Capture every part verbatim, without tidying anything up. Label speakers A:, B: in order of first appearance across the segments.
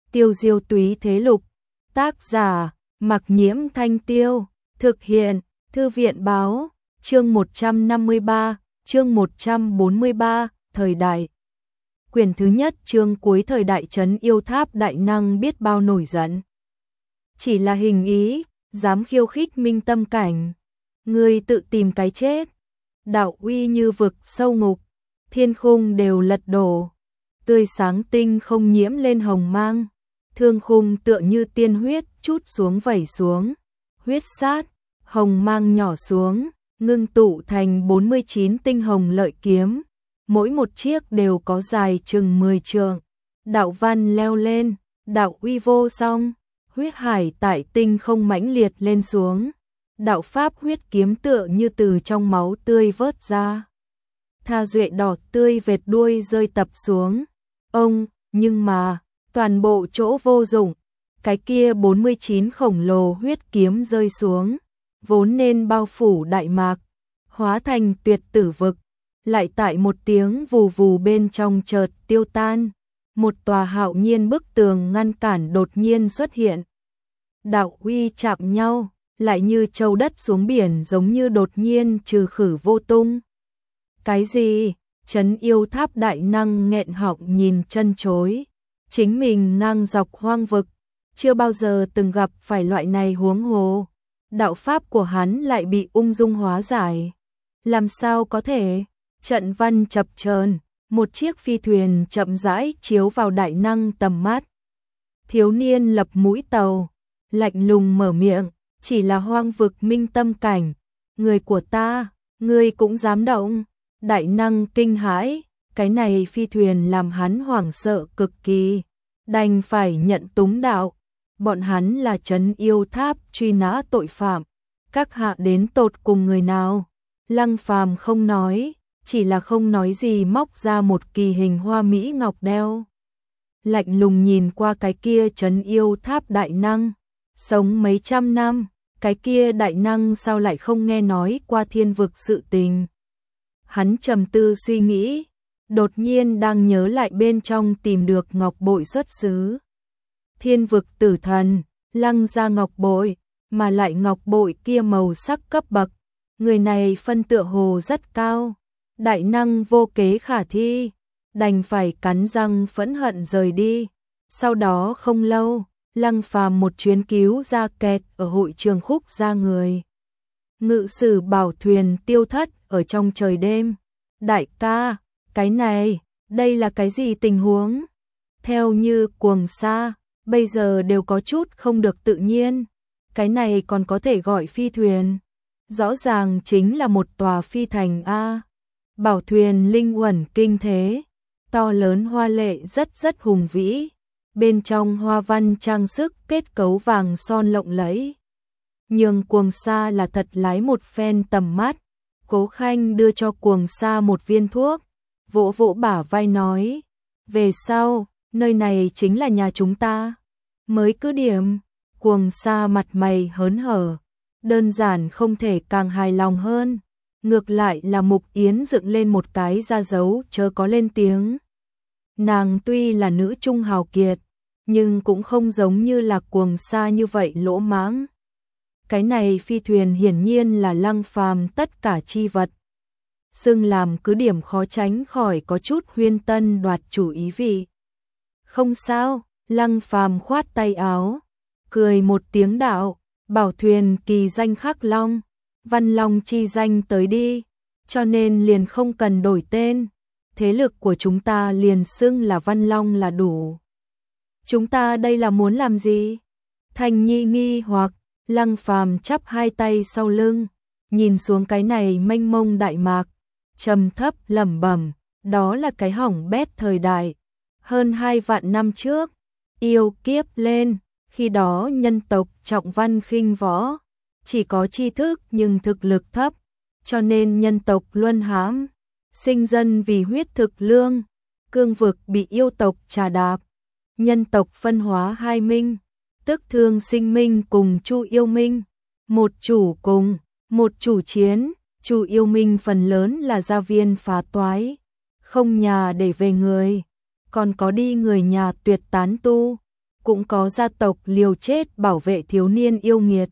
A: Tiêu diêu túy thế lục. Tác giả, Mặc Nhiễm Thanh Tiêu. Thực hiện, Thư viện báo. Chương một trăm năm mươi ba, chương một trăm bốn mươi ba, thời đại. Quyển thứ nhất, chương cuối. Thời đại trấn yêu tháp đại năng biết bao nổi giận. Chỉ là hình ý, dám khiêu khích minh tâm cảnh. Ngươi tự tìm cái chết. Đạo uy như vực sâu ngục, thiên khung đều lật đổ. Tươi sáng tinh không nhiễm lên hồng mang. Thương khung tựa như tiên huyết chút xuống vẩy xuống. Huyết sát, hồng mang nhỏ xuống, ngưng tụ thành bốn mươi chín tinh hồng lợi kiếm. Mỗi một chiếc đều có dài chừng mười trượng. Đạo văn leo lên, đạo uy vô song. Huyết hải tại tinh không mãnh liệt lên xuống. Đạo pháp huyết kiếm tựa như từ trong máu tươi vớt ra. Tha duệ đỏ tươi vệt đuôi rơi tập xuống. Ông, nhưng mà, toàn bộ chỗ vô dụng. Cái kia bốn mươi chín khổng lồ huyết kiếm rơi xuống. Vốn nên bao phủ đại mạc, hóa thành tuyệt tử vực. Lại tại một tiếng vù vù bên trong chợt tiêu tan. Một tòa hạo nhiên bức tường ngăn cản đột nhiên xuất hiện. Đạo uy chạm nhau, lại như châu đất xuống biển, giống như đột nhiên trừ khử vô tung. Cái gì? Trấn yêu tháp đại năng nghẹn họng nhìn chân chối. Chính mình ngang dọc hoang vực, chưa bao giờ từng gặp phải loại này huống hồ. Đạo pháp của hắn lại bị ung dung hóa giải. Làm sao có thể? Trận văn chập chờn, một chiếc phi thuyền chậm rãi chiếu vào đại năng tầm mắt. Thiếu niên lập mũi tàu, lạnh lùng mở miệng, chỉ là hoang vực minh tâm cảnh. Người của ta, ngươi cũng dám động? Đại năng kinh hãi, cái này phi thuyền làm hắn hoảng sợ cực kỳ. Đành phải nhận túng đạo. Bọn hắn là trấn yêu tháp truy nã tội phạm. Các hạ đến tột cùng người nào? Lăng Phàm không nói, chỉ là không nói gì móc ra một kỳ hình hoa mỹ ngọc đeo. Lạnh lùng nhìn qua cái kia trấn yêu tháp đại năng. Sống mấy trăm năm, cái kia đại năng sao lại không nghe nói qua thiên vực sự tình. Hắn trầm tư suy nghĩ, đột nhiên đang nhớ lại bên trong tìm được ngọc bội xuất xứ. Thiên vực tử thần, lăng ra ngọc bội, mà lại ngọc bội kia màu sắc cấp bậc. Người này phân tựa hồ rất cao, đại năng vô kế khả thi, đành phải cắn răng phẫn hận rời đi. Sau đó không lâu, Lăng Phàm một chuyến cứu ra kẹt ở hội trường khúc ra người. Ngự sử bảo thuyền tiêu thất ở trong trời đêm. Đại ca, cái này, đây là cái gì tình huống? Theo như Cuồng Sa, bây giờ đều có chút không được tự nhiên. Cái này còn có thể gọi phi thuyền. Rõ ràng chính là một tòa phi thành A. Bảo thuyền linh uẩn kinh thế, to lớn hoa lệ rất rất hùng vĩ. Bên trong hoa văn trang sức kết cấu vàng son lộng lẫy. Nhưng Cuồng Sa là thật lái một phen tầm mắt. Cố Khanh đưa cho Cuồng Sa một viên thuốc, vỗ vỗ bả vai nói, về sau, nơi này chính là nhà chúng ta. Mới cứ điểm, Cuồng Sa mặt mày hớn hở, đơn giản không thể càng hài lòng hơn. Ngược lại là Mục Yến dựng lên một cái ra dấu chớ có lên tiếng. Nàng tuy là nữ trung hào kiệt, nhưng cũng không giống như là Cuồng Sa như vậy lỗ mãng. Cái này phi thuyền hiển nhiên là Lăng Phàm tất cả chi vật. Xưng làm cứ điểm khó tránh khỏi có chút huyên tân đoạt chủ ý vị. Không sao, Lăng Phàm khoát tay áo, cười một tiếng đạo, bảo thuyền kỳ danh khắc long, văn long chi danh tới đi, cho nên liền không cần đổi tên. Thế lực của chúng ta liền xưng là Văn Long là đủ. Chúng ta đây là muốn làm gì? Thành Nhi nghi hoặc. Lăng Phàm chắp hai tay sau lưng, nhìn xuống cái này mênh mông đại mạc, trầm thấp lẩm bẩm, đó là cái hỏng bét thời đại. Hơn hai vạn năm trước, yêu kiếp lên, khi đó nhân tộc trọng văn khinh võ, chỉ có tri thức nhưng thực lực thấp, cho nên nhân tộc luân hãm, sinh dân vì huyết thực lương, cương vực bị yêu tộc trà đạp, nhân tộc phân hóa hai minh. Tức Thương Sinh Minh cùng Chu Yêu Minh, một chủ cùng, một chủ chiến. Chu Yêu Minh phần lớn là gia viên phá toái, không nhà để về người, còn có đi người nhà tuyệt tán tu. cũng có gia tộc liều chết bảo vệ thiếu niên yêu nghiệt.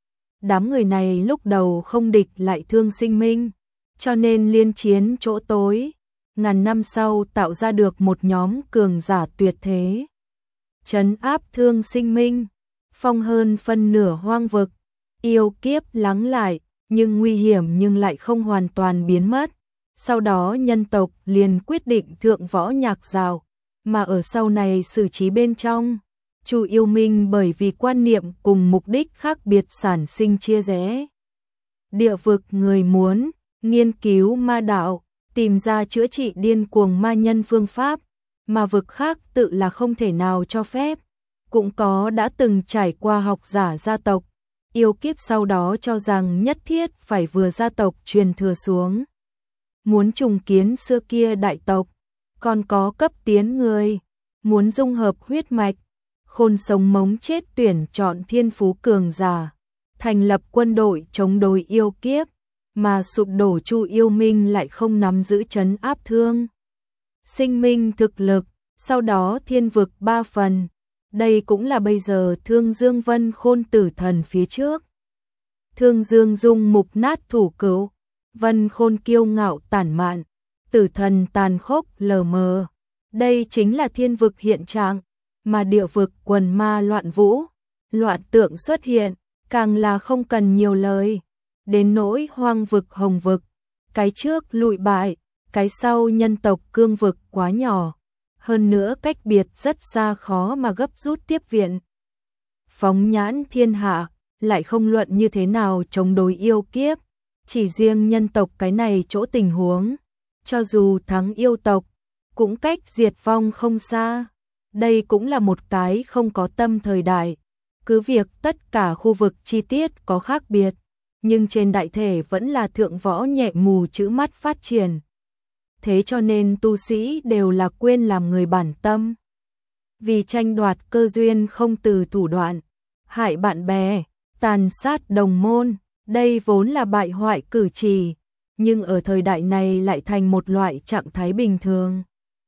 A: Đám người này lúc đầu không địch lại Thương Sinh Minh, cho nên liên chiến chỗ tối, ngàn năm sau tạo ra được một nhóm cường giả tuyệt thế. Trấn áp Thương Sinh Minh, phong hơn phân nửa hoang vực, yêu kiếp lắng lại, nhưng nguy hiểm nhưng lại không hoàn toàn biến mất. Sau đó nhân tộc liền quyết định thượng võ nhạc rào, mà ở sau này xử trí bên trong. Chu Yêu Minh bởi vì quan niệm cùng mục đích khác biệt sản sinh chia rẽ. Địa vực người muốn nghiên cứu ma đạo, tìm ra chữa trị điên cuồng ma nhân phương pháp, mà vực khác tự là không thể nào cho phép. Cũng có đã từng trải qua học giả gia tộc, yêu kiếp sau đó cho rằng nhất thiết phải vừa gia tộc truyền thừa xuống. Muốn trùng kiến xưa kia đại tộc, còn có cấp tiến người, muốn dung hợp huyết mạch, khôn sống mống chết tuyển chọn thiên phú cường giả, thành lập quân đội chống đối yêu kiếp, mà sụp đổ Chu Yêu Minh lại không nắm giữ trấn áp Thương Sinh Minh thực lực, sau đó thiên vực ba phần. Đây cũng là bây giờ Thương Dương Vân Khôn tử thần phía trước. Thương Dương Dung mục nát thủ cửu, Vân Khôn kiêu ngạo tản mạn, tử thần tàn khốc lờ mờ. Đây chính là thiên vực hiện trạng, mà địa vực quần ma loạn vũ, loạn tượng xuất hiện, càng là không cần nhiều lời. Đến nỗi hoang vực hồng vực, cái trước lụi bại, cái sau nhân tộc cương vực quá nhỏ, hơn nữa cách biệt rất xa khó mà gấp rút tiếp viện. Phóng nhãn thiên hạ, lại không luận như thế nào chống đối yêu kiếp, chỉ riêng nhân tộc cái này chỗ tình huống, cho dù thắng yêu tộc, cũng cách diệt vong không xa. Đây cũng là một cái không có tâm thời đại, cứ việc tất cả khu vực chi tiết có khác biệt, nhưng trên đại thể vẫn là thượng võ nhẹ mù chữ mắt phát triển. Thế cho nên tu sĩ đều là quên làm người bản tâm. Vì tranh đoạt cơ duyên không từ thủ đoạn, hại bạn bè, tàn sát đồng môn, đây vốn là bại hoại cử chỉ, nhưng ở thời đại này lại thành một loại trạng thái bình thường.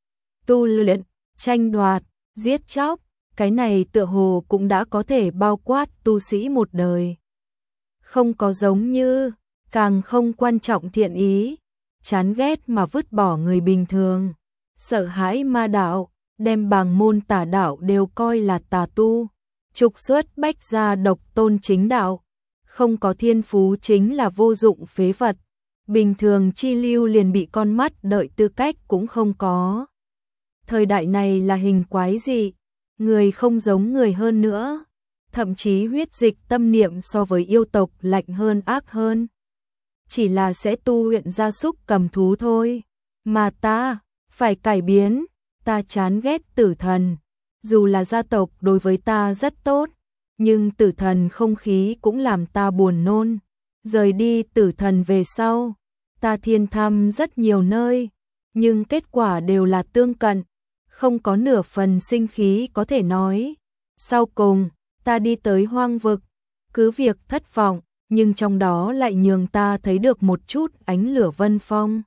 A: Tu luyện, tranh đoạt, giết chóc, cái này tựa hồ cũng đã có thể bao quát tu sĩ một đời. Không có giống như, càng không quan trọng thiện ý, chán ghét mà vứt bỏ người bình thường, sợ hãi ma đạo, đem bàng môn tà đạo đều coi là tà tu, trục xuất bách gia độc tôn chính đạo, không có thiên phú chính là vô dụng phế vật, bình thường chi lưu liền bị con mắt đợi tư cách cũng không có. Thời đại này là hình quái gì, người không giống người hơn nữa, thậm chí huyết dịch tâm niệm so với yêu tộc lạnh hơn ác hơn. Chỉ là sẽ tu luyện gia súc cầm thú thôi, mà ta phải cải biến, ta chán ghét tử thần, dù là gia tộc đối với ta rất tốt, nhưng tử thần không khí cũng làm ta buồn nôn. Rời đi tử thần về sau, ta thiên thăm rất nhiều nơi, nhưng kết quả đều là tương cận, không có nửa phần sinh khí có thể nói. Sau cùng, ta đi tới hoang vực, cứ việc thất vọng, nhưng trong đó lại nhường ta thấy được một chút ánh lửa Vân Phong.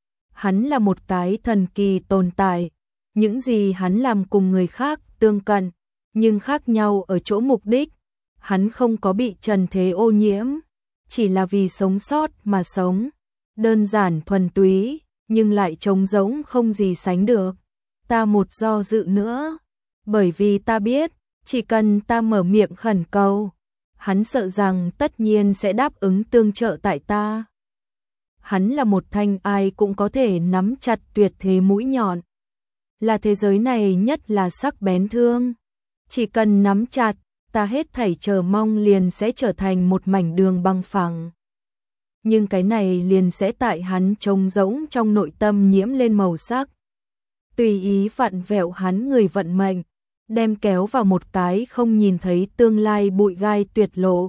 A: Hắn là một cái thần kỳ tồn tại, những gì hắn làm cùng người khác tương cận, nhưng khác nhau ở chỗ mục đích. Hắn không có bị trần thế ô nhiễm, chỉ là vì sống sót mà sống, đơn giản thuần túy, nhưng lại trống rỗng không gì sánh được. Ta một do dự nữa, bởi vì ta biết, chỉ cần ta mở miệng khẩn cầu, hắn sợ rằng tất nhiên sẽ đáp ứng tương trợ tại ta. Hắn là một thanh ai cũng có thể nắm chặt tuyệt thế mũi nhọn, là thế giới này nhất là sắc bén thương. Chỉ cần nắm chặt, ta hết thảy chờ mong liền sẽ trở thành một mảnh đường băng phẳng. Nhưng cái này liền sẽ tại hắn trống rỗng trong nội tâm nhiễm lên màu sắc. Tùy ý vặn vẹo hắn người vận mệnh, đem kéo vào một cái không nhìn thấy tương lai bụi gai tuyệt lộ.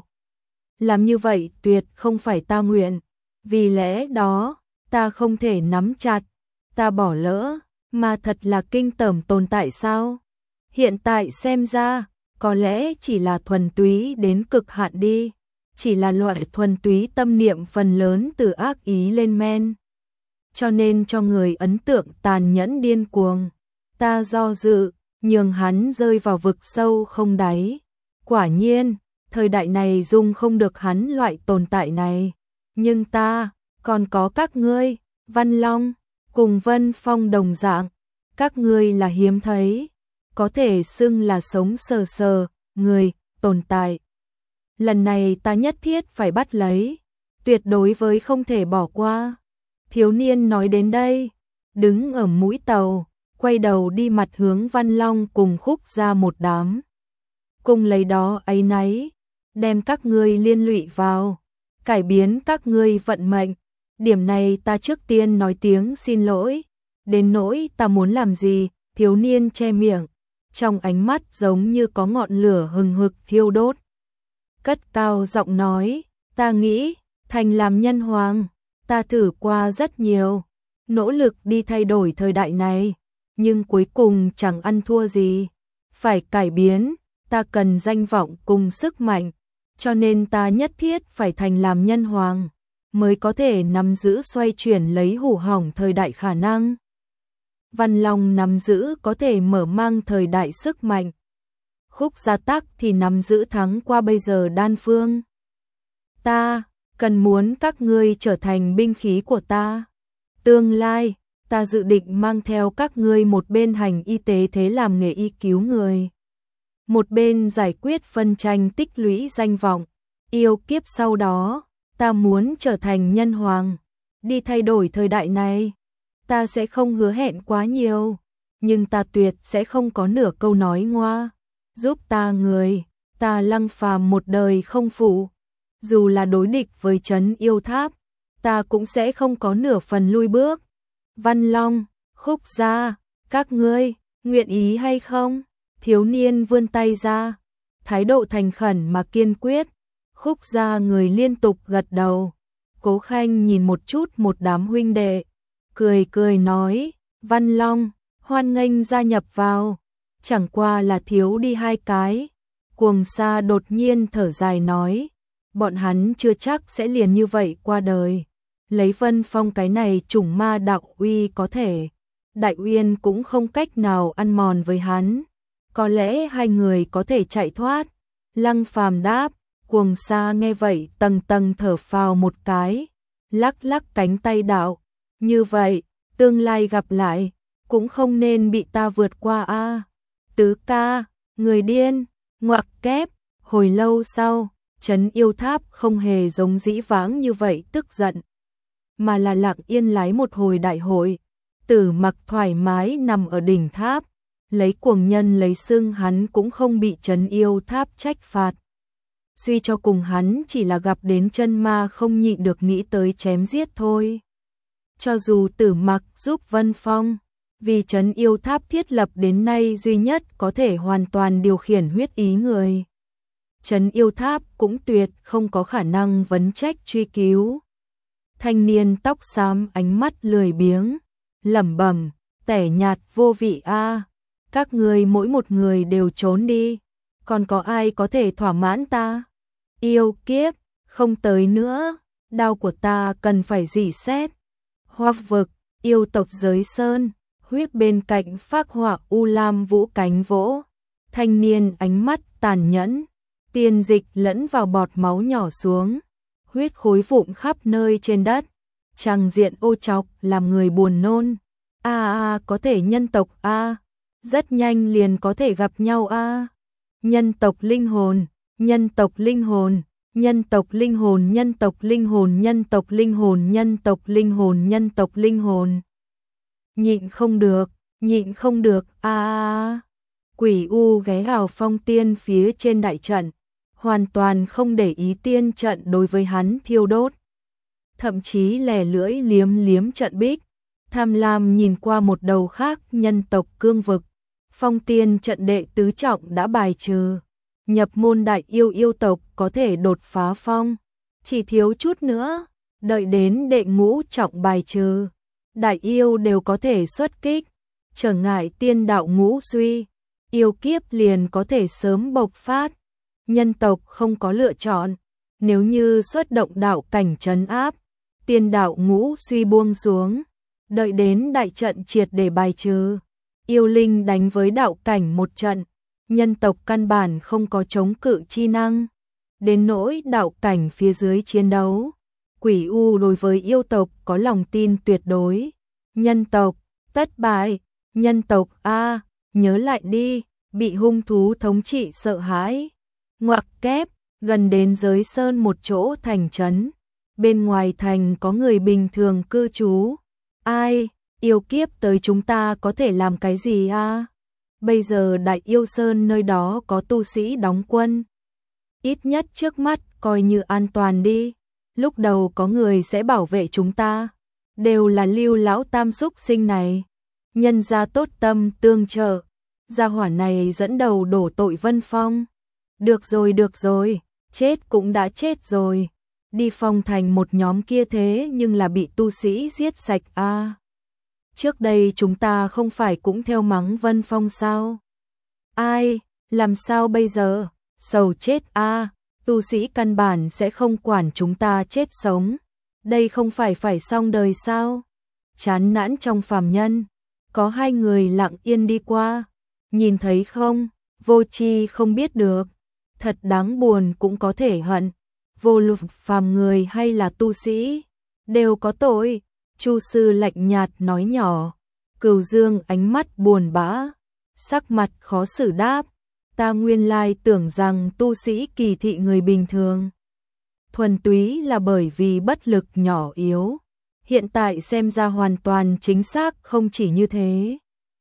A: Làm như vậy tuyệt không phải ta nguyện, vì lẽ đó, ta không thể nắm chặt, ta bỏ lỡ, mà thật là kinh tởm tồn tại sao? Hiện tại xem ra, có lẽ chỉ là thuần túy đến cực hạn đi, chỉ là loại thuần túy tâm niệm phần lớn từ ác ý lên men. Cho nên cho người ấn tượng tàn nhẫn điên cuồng, ta do dự, nhường hắn rơi vào vực sâu không đáy. Quả nhiên, thời đại này dung không được hắn loại tồn tại này. Nhưng ta, còn có các ngươi, Văn Long, cùng Vân Phong đồng dạng, các ngươi là hiếm thấy, có thể xưng là sống sờ sờ, người, tồn tại. Lần này ta nhất thiết phải bắt lấy, tuyệt đối với không thể bỏ qua. Thiếu niên nói đến đây, đứng ở mũi tàu, quay đầu đi mặt hướng Văn Long cùng Khúc Gia một đám. Cùng lấy đó áy náy, đem các ngươi liên lụy vào, cải biến các ngươi vận mệnh. Điểm này ta trước tiên nói tiếng xin lỗi, đến nỗi ta muốn làm gì, thiếu niên che miệng, trong ánh mắt giống như có ngọn lửa hừng hực thiêu đốt. Cất cao giọng nói, ta nghĩ, thành làm nhân hoàng, ta thử qua rất nhiều, nỗ lực đi thay đổi thời đại này, nhưng cuối cùng chẳng ăn thua gì. Phải cải biến, ta cần danh vọng cùng sức mạnh, cho nên ta nhất thiết phải thành làm nhân hoàng, mới có thể nắm giữ xoay chuyển lấy hủ hỏng thời đại khả năng. Văn Long nắm giữ có thể mở mang thời đại sức mạnh. Khúc Gia Tắc thì nắm giữ thắng qua bây giờ đan phương. Ta, cần muốn các ngươi trở thành binh khí của ta. Tương lai, ta dự định mang theo các ngươi một bên hành y tế thế làm nghề y cứu người. Một bên giải quyết phân tranh tích lũy danh vọng. Yêu kiếp sau đó, ta muốn trở thành nhân hoàng, đi thay đổi thời đại này. Ta sẽ không hứa hẹn quá nhiều, nhưng ta tuyệt sẽ không có nửa câu nói ngoa. Giúp ta người, ta Lăng Phàm một đời không phụ. Dù là đối địch với trấn yêu tháp, ta cũng sẽ không có nửa phần lui bước. Văn Long, Khúc Gia, các ngươi, nguyện ý hay không? Thiếu niên vươn tay ra, thái độ thành khẩn mà kiên quyết. Khúc Gia người liên tục gật đầu. Cố Khanh nhìn một chút một đám huynh đệ, cười cười nói, Văn Long, hoan nghênh gia nhập vào, chẳng qua là thiếu đi hai cái. Cuồng Sa đột nhiên thở dài nói, bọn hắn chưa chắc sẽ liền như vậy qua đời. Lấy Vân Phong cái này chủng ma đạo uy có thể, Đại Uyên cũng không cách nào ăn mòn với hắn. Có lẽ hai người có thể chạy thoát. Lăng Phàm đáp. Cuồng Sa nghe vậy tầng tầng thở phào một cái, lắc lắc cánh tay đạo, như vậy, tương lai gặp lại, cũng không nên bị ta vượt qua a. À. Tứ ca, người điên, ngoặc kép, hồi lâu sau, trấn yêu tháp không hề giống dĩ vãng như vậy tức giận, mà là lặng yên lái một hồi đại hội. Tử Mặc thoải mái nằm ở đỉnh tháp, lấy cuồng nhân lấy xưng hắn cũng không bị trấn yêu tháp trách phạt. Suy cho cùng hắn chỉ là gặp đến chân ma không nhịn được nghĩ tới chém giết thôi. Cho dù Tử Mặc giúp Vân Phong, vì trấn yêu tháp thiết lập đến nay duy nhất có thể hoàn toàn điều khiển huyết ý người, trấn yêu tháp cũng tuyệt không có khả năng vấn trách truy cứu. Thanh niên tóc xám ánh mắt lười biếng, lẩm bẩm, tẻ nhạt vô vị a, các người mỗi một người đều trốn đi. Còn có ai có thể thỏa mãn ta? Yêu kiếp, không tới nữa, đao của ta cần phải rỉ sét. Hoa vực, yêu tộc giới sơn, huyết bên cạnh phác họa u lam vũ cánh vỗ. Thanh niên ánh mắt tàn nhẫn, tiền dịch lẫn vào bọt máu nhỏ xuống, huyết khối vụn khắp nơi trên đất, tràng diện ô chọc làm người buồn nôn. A à, a có thể nhân tộc a, à, rất nhanh liền có thể gặp nhau a. À. Nhân tộc linh hồn, nhân tộc linh hồn, nhân tộc linh hồn, nhân tộc linh hồn, nhân tộc linh hồn, nhân tộc linh hồn, nhân tộc linh hồn. Nhịn không được, nhịn không được, a à. Quỷ u ghé vào phong tiên phía trên đại trận, hoàn toàn không để ý tiên trận đối với hắn thiêu đốt. Thậm chí lè lưỡi liếm liếm trận bích, tham lam nhìn qua một đầu khác nhân tộc cương vực. Phong tiên trận đệ tứ trọng đã bài trừ, nhập môn đại yêu yêu tộc có thể đột phá phong, chỉ thiếu chút nữa, đợi đến đệ ngũ trọng bài trừ, đại yêu đều có thể xuất kích, trở ngại tiên đạo ngũ suy, yêu kiếp liền có thể sớm bộc phát. Nhân tộc không có lựa chọn, nếu như xuất động đạo cảnh trấn áp, tiên đạo ngũ suy buông xuống, đợi đến đại trận triệt để bài trừ, yêu linh đánh với đạo cảnh một trận, nhân tộc căn bản không có chống cự chi năng. Đến nỗi đạo cảnh phía dưới chiến đấu, quỷ u đối với yêu tộc có lòng tin tuyệt đối. Nhân tộc, tất bại, nhân tộc a, nhớ lại đi, bị hung thú thống trị sợ hãi. Ngoặc kép, gần đến giới sơn một chỗ thành trấn, bên ngoài thành có người bình thường cư trú. Ai, yêu kiếp tới chúng ta có thể làm cái gì a? Bây giờ Đại Yêu Sơn nơi đó có tu sĩ đóng quân. Ít nhất trước mắt coi như an toàn đi. Lúc đầu có người sẽ bảo vệ chúng ta. Đều là Lưu lão tam xúc sinh này. Nhân gia tốt tâm tương trợ. Gia hỏa này dẫn đầu đổ tội Vân Phong. Được rồi được rồi, chết cũng đã chết rồi. Đi Phong thành một nhóm kia thế nhưng là bị tu sĩ giết sạch a. À, trước đây chúng ta không phải cũng theo mắng Vân Phong sao? Ai, làm sao bây giờ? Sầu chết a, à, tu sĩ căn bản sẽ không quản chúng ta chết sống. Đây không phải phải xong đời sao? Chán nản trong phàm nhân, có hai người lặng yên đi qua. Nhìn thấy không? Vô tri không biết được. Thật đáng buồn cũng có thể hận. Vô luận phàm người hay là tu sĩ, đều có tội. Chu sư lạnh nhạt nói nhỏ. Cửu Dương ánh mắt buồn bã, sắc mặt khó xử đáp. Ta nguyên lai tưởng rằng tu sĩ kỳ thị người bình thường. Thuần túy là bởi vì bất lực nhỏ yếu. Hiện tại xem ra hoàn toàn chính xác không chỉ như thế.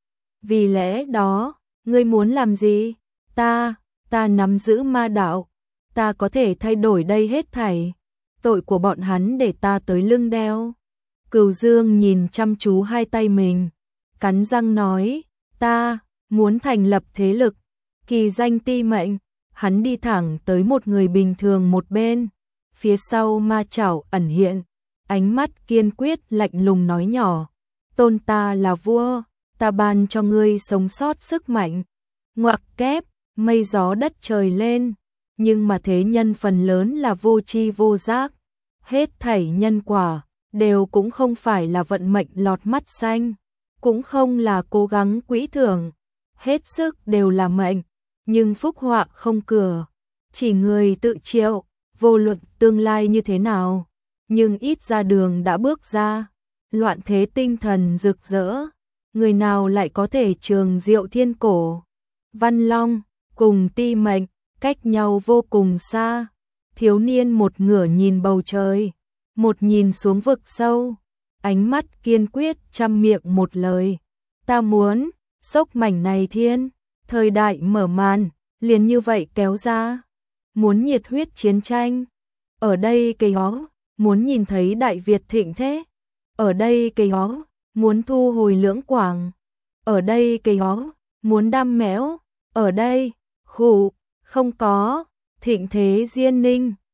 A: Vì lẽ đó, ngươi muốn làm gì? Ta, ta nắm giữ ma đạo. Ta có thể thay đổi đây hết thảy. Tội của bọn hắn để ta tới lưng đeo. Cửu Dương nhìn chăm chú hai tay mình, cắn răng nói, ta muốn thành lập thế lực, kỳ danh ti mệnh. Hắn đi thẳng tới một người bình thường một bên, phía sau ma chảo ẩn hiện, ánh mắt kiên quyết lạnh lùng nói nhỏ, tôn ta là vua, ta ban cho ngươi sống sót sức mạnh. Ngoặc kép, mây gió đất trời lên, nhưng mà thế nhân phần lớn là vô tri vô giác, hết thảy nhân quả đều cũng không phải là vận mệnh lọt mắt xanh, cũng không là cố gắng quỹ thưởng, hết sức đều là mệnh, nhưng phúc họa không cửa, chỉ người tự chịu, vô luận tương lai như thế nào, nhưng ít ra đường đã bước ra, loạn thế tinh thần rực rỡ, người nào lại có thể trường diệu thiên cổ. Văn Long cùng ti mệnh cách nhau vô cùng xa, thiếu niên một ngửa nhìn bầu trời, một nhìn xuống vực sâu, ánh mắt kiên quyết trăm miệng một lời, ta muốn xốc mảnh này thiên, thời đại mở màn, liền như vậy kéo ra, muốn nhiệt huyết chiến tranh, ở đây cây hó, muốn nhìn thấy Đại Việt thịnh thế, ở đây cây hó, muốn thu hồi Lưỡng Quảng, ở đây cây hó, muốn đam méo, ở đây, khủ, không có, thịnh thế Diên Ninh,